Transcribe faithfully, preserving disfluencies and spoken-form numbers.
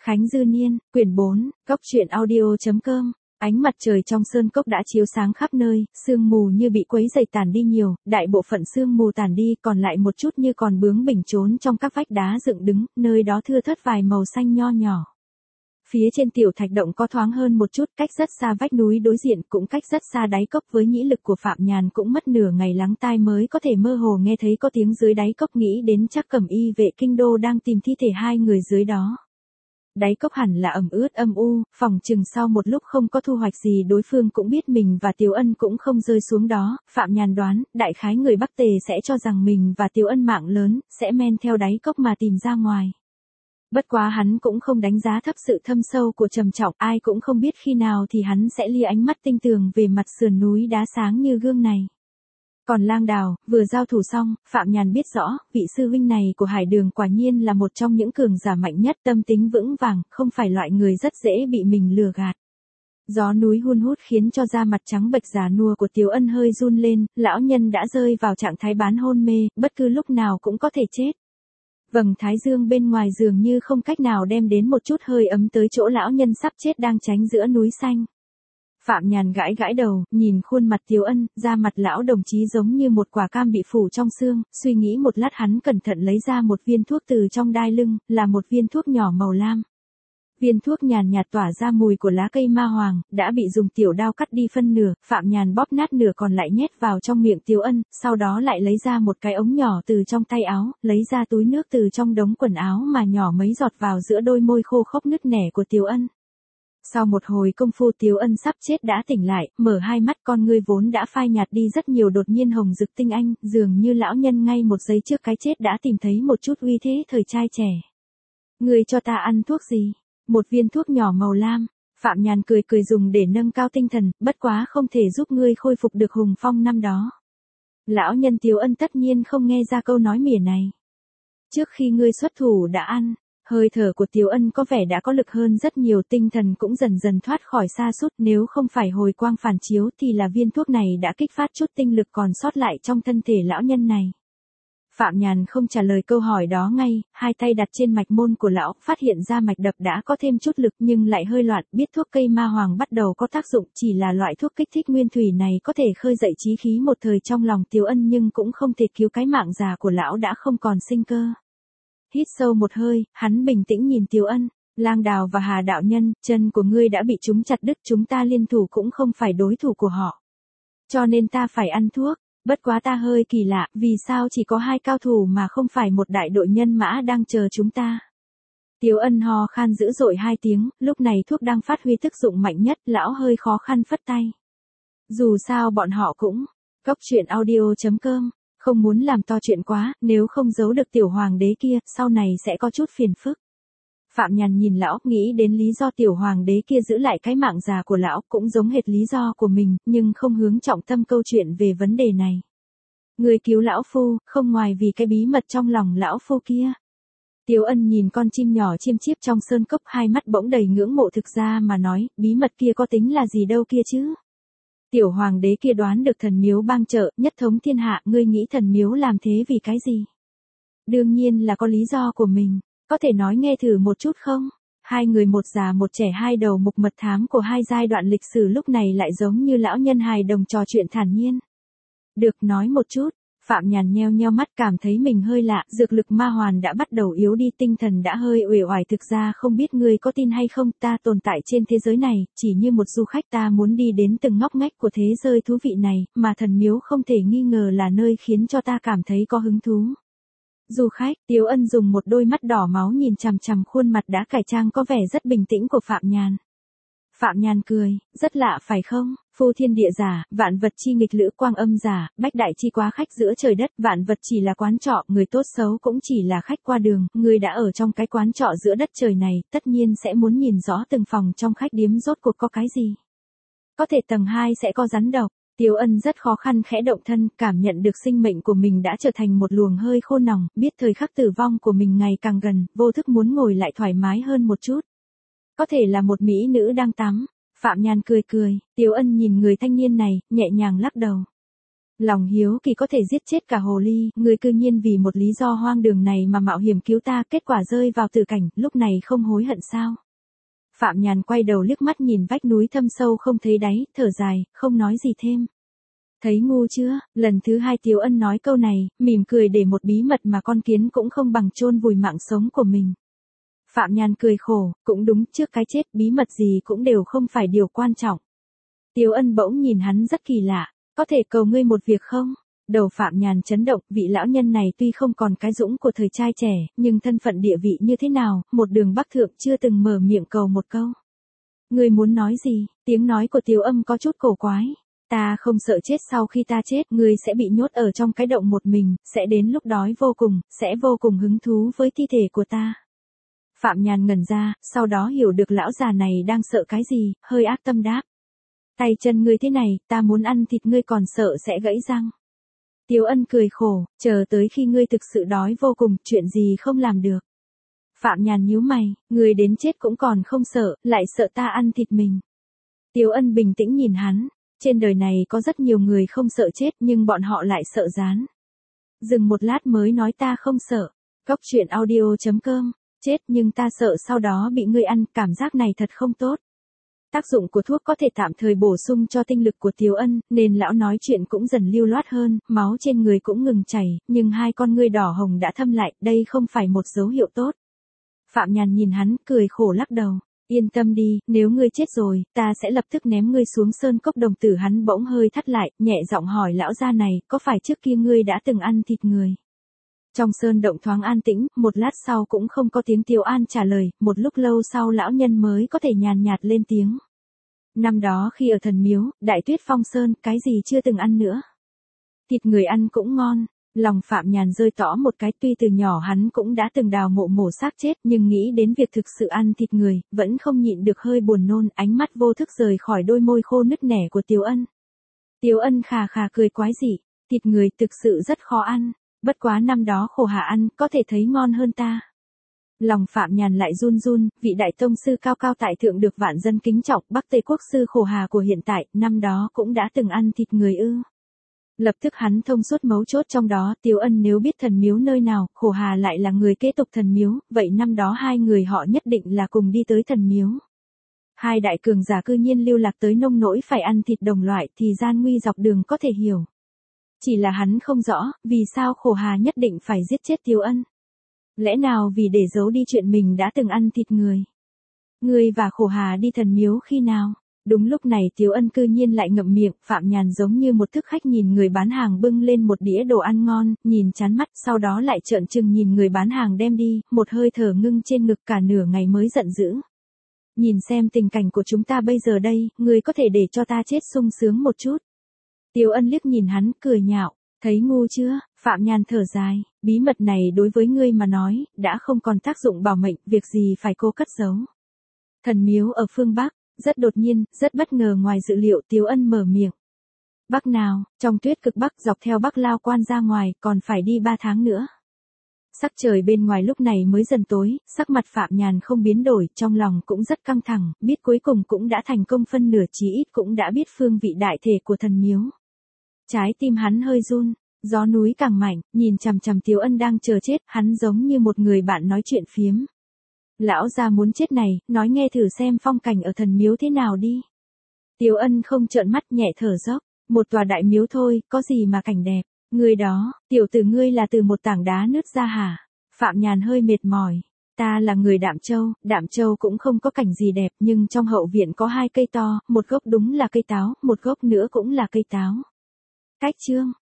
Khánh Dư Niên, quyển bốn, Cốc truyện audio.com. Ánh mặt trời trong sơn cốc đã chiếu sáng khắp nơi, sương mù như bị quấy dày tản đi nhiều, đại bộ phận sương mù tản đi, còn lại một chút như còn bướng bỉnh trốn trong các vách đá dựng đứng, nơi đó thưa thớt vài màu xanh nho nhỏ. Phía trên tiểu thạch động có thoáng hơn một chút, cách rất xa vách núi đối diện, cũng cách rất xa đáy cốc, với nhĩ lực của Phạm Nhàn cũng mất nửa ngày lắng tai mới có thể mơ hồ nghe thấy có tiếng dưới đáy cốc, nghĩ đến chắc Cẩm Y vệ kinh đô đang tìm thi thể hai người dưới đó. Đáy cốc hẳn là ẩm ướt âm u, phòng chừng sau một lúc không có thu hoạch gì đối phương cũng biết mình và Tiếu Ân cũng không rơi xuống đó. Phạm Nhàn đoán, đại khái người Bắc Tề sẽ cho rằng mình và Tiếu Ân mạng lớn, sẽ men theo đáy cốc mà tìm ra ngoài. Bất quá hắn cũng không đánh giá thấp sự thâm sâu của Trầm Trọng, ai cũng không biết khi nào thì hắn sẽ lia ánh mắt tinh tường về mặt sườn núi đá sáng như gương này. Còn Lang Đào, vừa giao thủ xong, Phạm Nhàn biết rõ, vị sư huynh này của Hải Đường quả nhiên là một trong những cường giả mạnh nhất, tâm tính vững vàng, không phải loại người rất dễ bị mình lừa gạt. Gió núi hun hút khiến cho da mặt trắng bệch già nua của Tiếu Ân hơi run lên, lão nhân đã rơi vào trạng thái bán hôn mê, bất cứ lúc nào cũng có thể chết. Vầng thái dương bên ngoài dường như không cách nào đem đến một chút hơi ấm tới chỗ lão nhân sắp chết đang tránh giữa núi xanh. Phạm Nhàn gãi gãi đầu, nhìn khuôn mặt Tiếu Ân, da mặt lão đồng chí giống như một quả cam bị phủ trong xương, suy nghĩ một lát hắn cẩn thận lấy ra một viên thuốc từ trong đai lưng, là một viên thuốc nhỏ màu lam. Viên thuốc nhàn nhạt tỏa ra mùi của lá cây ma hoàng, đã bị dùng tiểu đao cắt đi phân nửa, Phạm Nhàn bóp nát nửa còn lại nhét vào trong miệng Tiếu Ân, sau đó lại lấy ra một cái ống nhỏ từ trong tay áo, lấy ra túi nước từ trong đống quần áo mà nhỏ mấy giọt vào giữa đôi môi khô khốc nứt nẻ của Tiếu Ân. Sau một hồi công phu Tiếu Ân sắp chết đã tỉnh lại, mở hai mắt, con ngươi vốn đã phai nhạt đi rất nhiều đột nhiên hồng rực tinh anh, dường như lão nhân ngay một giây trước cái chết đã tìm thấy một chút uy thế thời trai trẻ. Ngươi cho ta ăn thuốc gì? Một viên thuốc nhỏ màu lam. Phạm Nhàn cười cười dùng để nâng cao tinh thần, bất quá không thể giúp ngươi khôi phục được hùng phong năm đó. Lão nhân Tiếu Ân tất nhiên không nghe ra câu nói mỉa này. Trước khi ngươi xuất thủ đã ăn. Hơi thở của Tiếu Ân có vẻ đã có lực hơn rất nhiều, tinh thần cũng dần dần thoát khỏi sa sút, nếu không phải hồi quang phản chiếu thì là viên thuốc này đã kích phát chút tinh lực còn sót lại trong thân thể lão nhân này. Phạm Nhàn không trả lời câu hỏi đó ngay, hai tay đặt trên mạch môn của lão, phát hiện ra mạch đập đã có thêm chút lực nhưng lại hơi loạn, biết thuốc cây ma hoàng bắt đầu có tác dụng, chỉ là loại thuốc kích thích nguyên thủy này có thể khơi dậy chí khí một thời trong lòng Tiếu Ân nhưng cũng không thể cứu cái mạng già của lão đã không còn sinh cơ. Hít sâu một hơi, hắn bình tĩnh nhìn Tiếu Ân, Lang Đào và Hà đạo nhân, chân của ngươi đã bị chúng chặt đứt, chúng ta liên thủ cũng không phải đối thủ của họ. Cho nên ta phải ăn thuốc, bất quá ta hơi kỳ lạ, vì sao chỉ có hai cao thủ mà không phải một đại đội nhân mã đang chờ chúng ta. Tiếu Ân ho khan dữ dội hai tiếng, lúc này thuốc đang phát huy tác dụng mạnh nhất, lão hơi khó khăn phất tay. Dù sao bọn họ cũng, Cốc truyện audio.com. Không muốn làm to chuyện quá, nếu không giấu được tiểu hoàng đế kia, sau này sẽ có chút phiền phức. Phạm Nhàn nhìn lão, nghĩ đến lý do tiểu hoàng đế kia giữ lại cái mạng già của lão, cũng giống hệt lý do của mình, nhưng không hướng trọng tâm câu chuyện về vấn đề này. Người cứu lão phu, không ngoài vì cái bí mật trong lòng lão phu kia. Tiếu Ân nhìn con chim nhỏ chiêm chiếp trong sơn cốc, hai mắt bỗng đầy ngưỡng mộ, thực ra mà nói, bí mật kia có tính là gì đâu kia chứ. Tiểu hoàng đế kia đoán được thần miếu bang trợ, nhất thống thiên hạ, ngươi nghĩ thần miếu làm thế vì cái gì? Đương nhiên là có lý do của mình, có thể nói nghe thử một chút không? Hai người một già một trẻ, hai đầu mục mật thám của hai giai đoạn lịch sử lúc này lại giống như lão nhân hài đồng trò chuyện thản nhiên. Được, nói một chút. Phạm Nhàn nheo nheo mắt, cảm thấy mình hơi lạ, dược lực ma hoàn đã bắt đầu yếu đi, tinh thần đã hơi uể oải, thực ra không biết ngươi có tin hay không, ta tồn tại trên thế giới này, chỉ như một du khách, ta muốn đi đến từng ngóc ngách của thế giới thú vị này, mà thần miếu không thể nghi ngờ là nơi khiến cho ta cảm thấy có hứng thú. Du khách, Tiếu Ân dùng một đôi mắt đỏ máu nhìn chằm chằm khuôn mặt đã cải trang có vẻ rất bình tĩnh của Phạm Nhàn. Phạm Nhàn cười, rất lạ phải không? Phu thiên địa giả, vạn vật chi nghịch lữ quang âm giả, bách đại chi quá khách giữa trời đất, vạn vật chỉ là quán trọ, người tốt xấu cũng chỉ là khách qua đường, người đã ở trong cái quán trọ giữa đất trời này, tất nhiên sẽ muốn nhìn rõ từng phòng trong khách điếm rốt cuộc có cái gì. Có thể tầng hai sẽ có rắn độc. Tiếu Ân rất khó khăn khẽ động thân, cảm nhận được sinh mệnh của mình đã trở thành một luồng hơi khô nòng, biết thời khắc tử vong của mình ngày càng gần, vô thức muốn ngồi lại thoải mái hơn một chút. Có thể là một mỹ nữ đang tắm. Phạm Nhàn cười cười, Tiếu Ân nhìn người thanh niên này, nhẹ nhàng lắc đầu. Lòng hiếu kỳ có thể giết chết cả hồ ly, ngươi cư nhiên vì một lý do hoang đường này mà mạo hiểm cứu ta, kết quả rơi vào tử cảnh, lúc này không hối hận sao? Phạm Nhàn quay đầu liếc mắt nhìn vách núi thâm sâu không thấy đáy, thở dài, không nói gì thêm. Thấy ngu chưa, lần thứ hai Tiếu Ân nói câu này, mỉm cười để một bí mật mà con kiến cũng không bằng chôn vùi mạng sống của mình. Phạm Nhàn cười khổ, cũng đúng, trước cái chết bí mật gì cũng đều không phải điều quan trọng. Tiếu Ân bỗng nhìn hắn rất kỳ lạ, có thể cầu ngươi một việc không? Đầu Phạm Nhàn chấn động, vị lão nhân này tuy không còn cái dũng của thời trai trẻ, nhưng thân phận địa vị như thế nào, một đường bắc thượng chưa từng mở miệng cầu một câu. Ngươi muốn nói gì? Tiếng nói của Tiếu Âm có chút cổ quái. Ta không sợ chết, sau khi ta chết, ngươi sẽ bị nhốt ở trong cái động một mình, sẽ đến lúc đói vô cùng, sẽ vô cùng hứng thú với thi thể của ta. Phạm Nhàn ngẩn ra, sau đó hiểu được lão già này đang sợ cái gì, hơi ác tâm đáp. Tay chân ngươi thế này, ta muốn ăn thịt ngươi còn sợ sẽ gãy răng. Tiếu Ân cười khổ, chờ tới khi ngươi thực sự đói vô cùng, chuyện gì không làm được. Phạm Nhàn nhíu mày, ngươi đến chết cũng còn không sợ, lại sợ ta ăn thịt mình. Tiếu Ân bình tĩnh nhìn hắn, trên đời này có rất nhiều người không sợ chết nhưng bọn họ lại sợ rán. Dừng một lát mới nói ta không sợ. Cóc truyện audio chấm com, chết nhưng ta sợ sau đó bị ngươi ăn, cảm giác này thật không tốt. Tác dụng của thuốc có thể tạm thời bổ sung cho tinh lực của Tiếu Ân, nên lão nói chuyện cũng dần lưu loát hơn, máu trên người cũng ngừng chảy, nhưng hai con ngươi đỏ hồng đã thâm lại, đây không phải một dấu hiệu tốt. Phạm Nhàn nhìn hắn, cười khổ lắc đầu. Yên tâm đi, nếu ngươi chết rồi, ta sẽ lập tức ném ngươi xuống sơn cốc đồng tử. Hắn bỗng hơi thắt lại, nhẹ giọng hỏi lão gia này, có phải trước kia ngươi đã từng ăn thịt người? Trong sơn động thoáng an tĩnh, một lát sau cũng không có tiếng Tiếu An trả lời, một lúc lâu sau lão nhân mới có thể nhàn nhạt lên tiếng. Năm đó khi ở thần miếu, Đại Tuyết Phong Sơn, cái gì chưa từng ăn nữa. Thịt người ăn cũng ngon. Lòng Phạm Nhàn rơi tỏ một cái, tuy từ nhỏ hắn cũng đã từng đào mộ mổ xác chết, nhưng nghĩ đến việc thực sự ăn thịt người, vẫn không nhịn được hơi buồn nôn, ánh mắt vô thức rời khỏi đôi môi khô nứt nẻ của Tiếu Ân. Tiếu Ân khà khà cười quái dị, thịt người thực sự rất khó ăn, bất quá năm đó khổ hạ ăn, có thể thấy ngon hơn ta. Lòng Phạm Nhàn lại run run, vị đại tông sư cao cao tại thượng được vạn dân kính trọng, Bắc Tây Quốc sư khổ hà của hiện tại, năm đó cũng đã từng ăn thịt người ư. Lập tức hắn thông suốt mấu chốt trong đó, Tiếu Ân nếu biết thần miếu nơi nào, khổ hà lại là người kế tục thần miếu, vậy năm đó hai người họ nhất định là cùng đi tới thần miếu. Hai đại cường giả cư nhiên lưu lạc tới nông nỗi phải ăn thịt đồng loại thì gian nguy dọc đường có thể hiểu. Chỉ là hắn không rõ, vì sao khổ hà nhất định phải giết chết Tiếu Ân. Lẽ nào vì để giấu đi chuyện mình đã từng ăn thịt người? Ngươi và khổ hà đi thần miếu khi nào? Đúng lúc này Tiếu Ân cư nhiên lại ngậm miệng, Phạm Nhàn giống như một thức khách nhìn người bán hàng bưng lên một đĩa đồ ăn ngon, nhìn chán mắt, sau đó lại trợn trừng nhìn người bán hàng đem đi, một hơi thở ngưng trên ngực, cả nửa ngày mới giận dữ. Nhìn xem tình cảnh của chúng ta bây giờ đây, ngươi có thể để cho ta chết sung sướng một chút. Tiếu Ân liếc nhìn hắn, cười nhạo, thấy ngu chưa? Phạm Nhàn thở dài, bí mật này đối với ngươi mà nói, đã không còn tác dụng bảo mệnh, việc gì phải cố cất giấu. Thần miếu ở phương Bắc. Rất đột nhiên, rất bất ngờ ngoài dự liệu, Tiếu Ân mở miệng. Bắc nào? Trong tuyết cực Bắc, dọc theo Bắc Lao Quan ra ngoài, còn phải đi ba tháng nữa. Sắc trời bên ngoài lúc này mới dần tối, sắc mặt Phạm Nhàn không biến đổi, trong lòng cũng rất căng thẳng, biết cuối cùng cũng đã thành công phân nửa, chí ít cũng đã biết phương vị đại thể của thần miếu. Trái tim hắn hơi run, gió núi càng mạnh, nhìn chằm chằm Tiếu Ân đang chờ chết, hắn giống như một người bạn nói chuyện phiếm. Lão già muốn chết này, nói nghe thử xem phong cảnh ở thần miếu thế nào đi. Tiếu Ân không trợn mắt, nhẹ thở dốc, một tòa đại miếu thôi, có gì mà cảnh đẹp. Người đó, tiểu tử ngươi là từ một tảng đá nứt ra hả? Phạm Nhàn hơi mệt mỏi. Ta là người Đạm Châu, Đạm Châu cũng không có cảnh gì đẹp, nhưng trong hậu viện có hai cây to, một gốc đúng là cây táo, một gốc nữa cũng là cây táo. Cách chương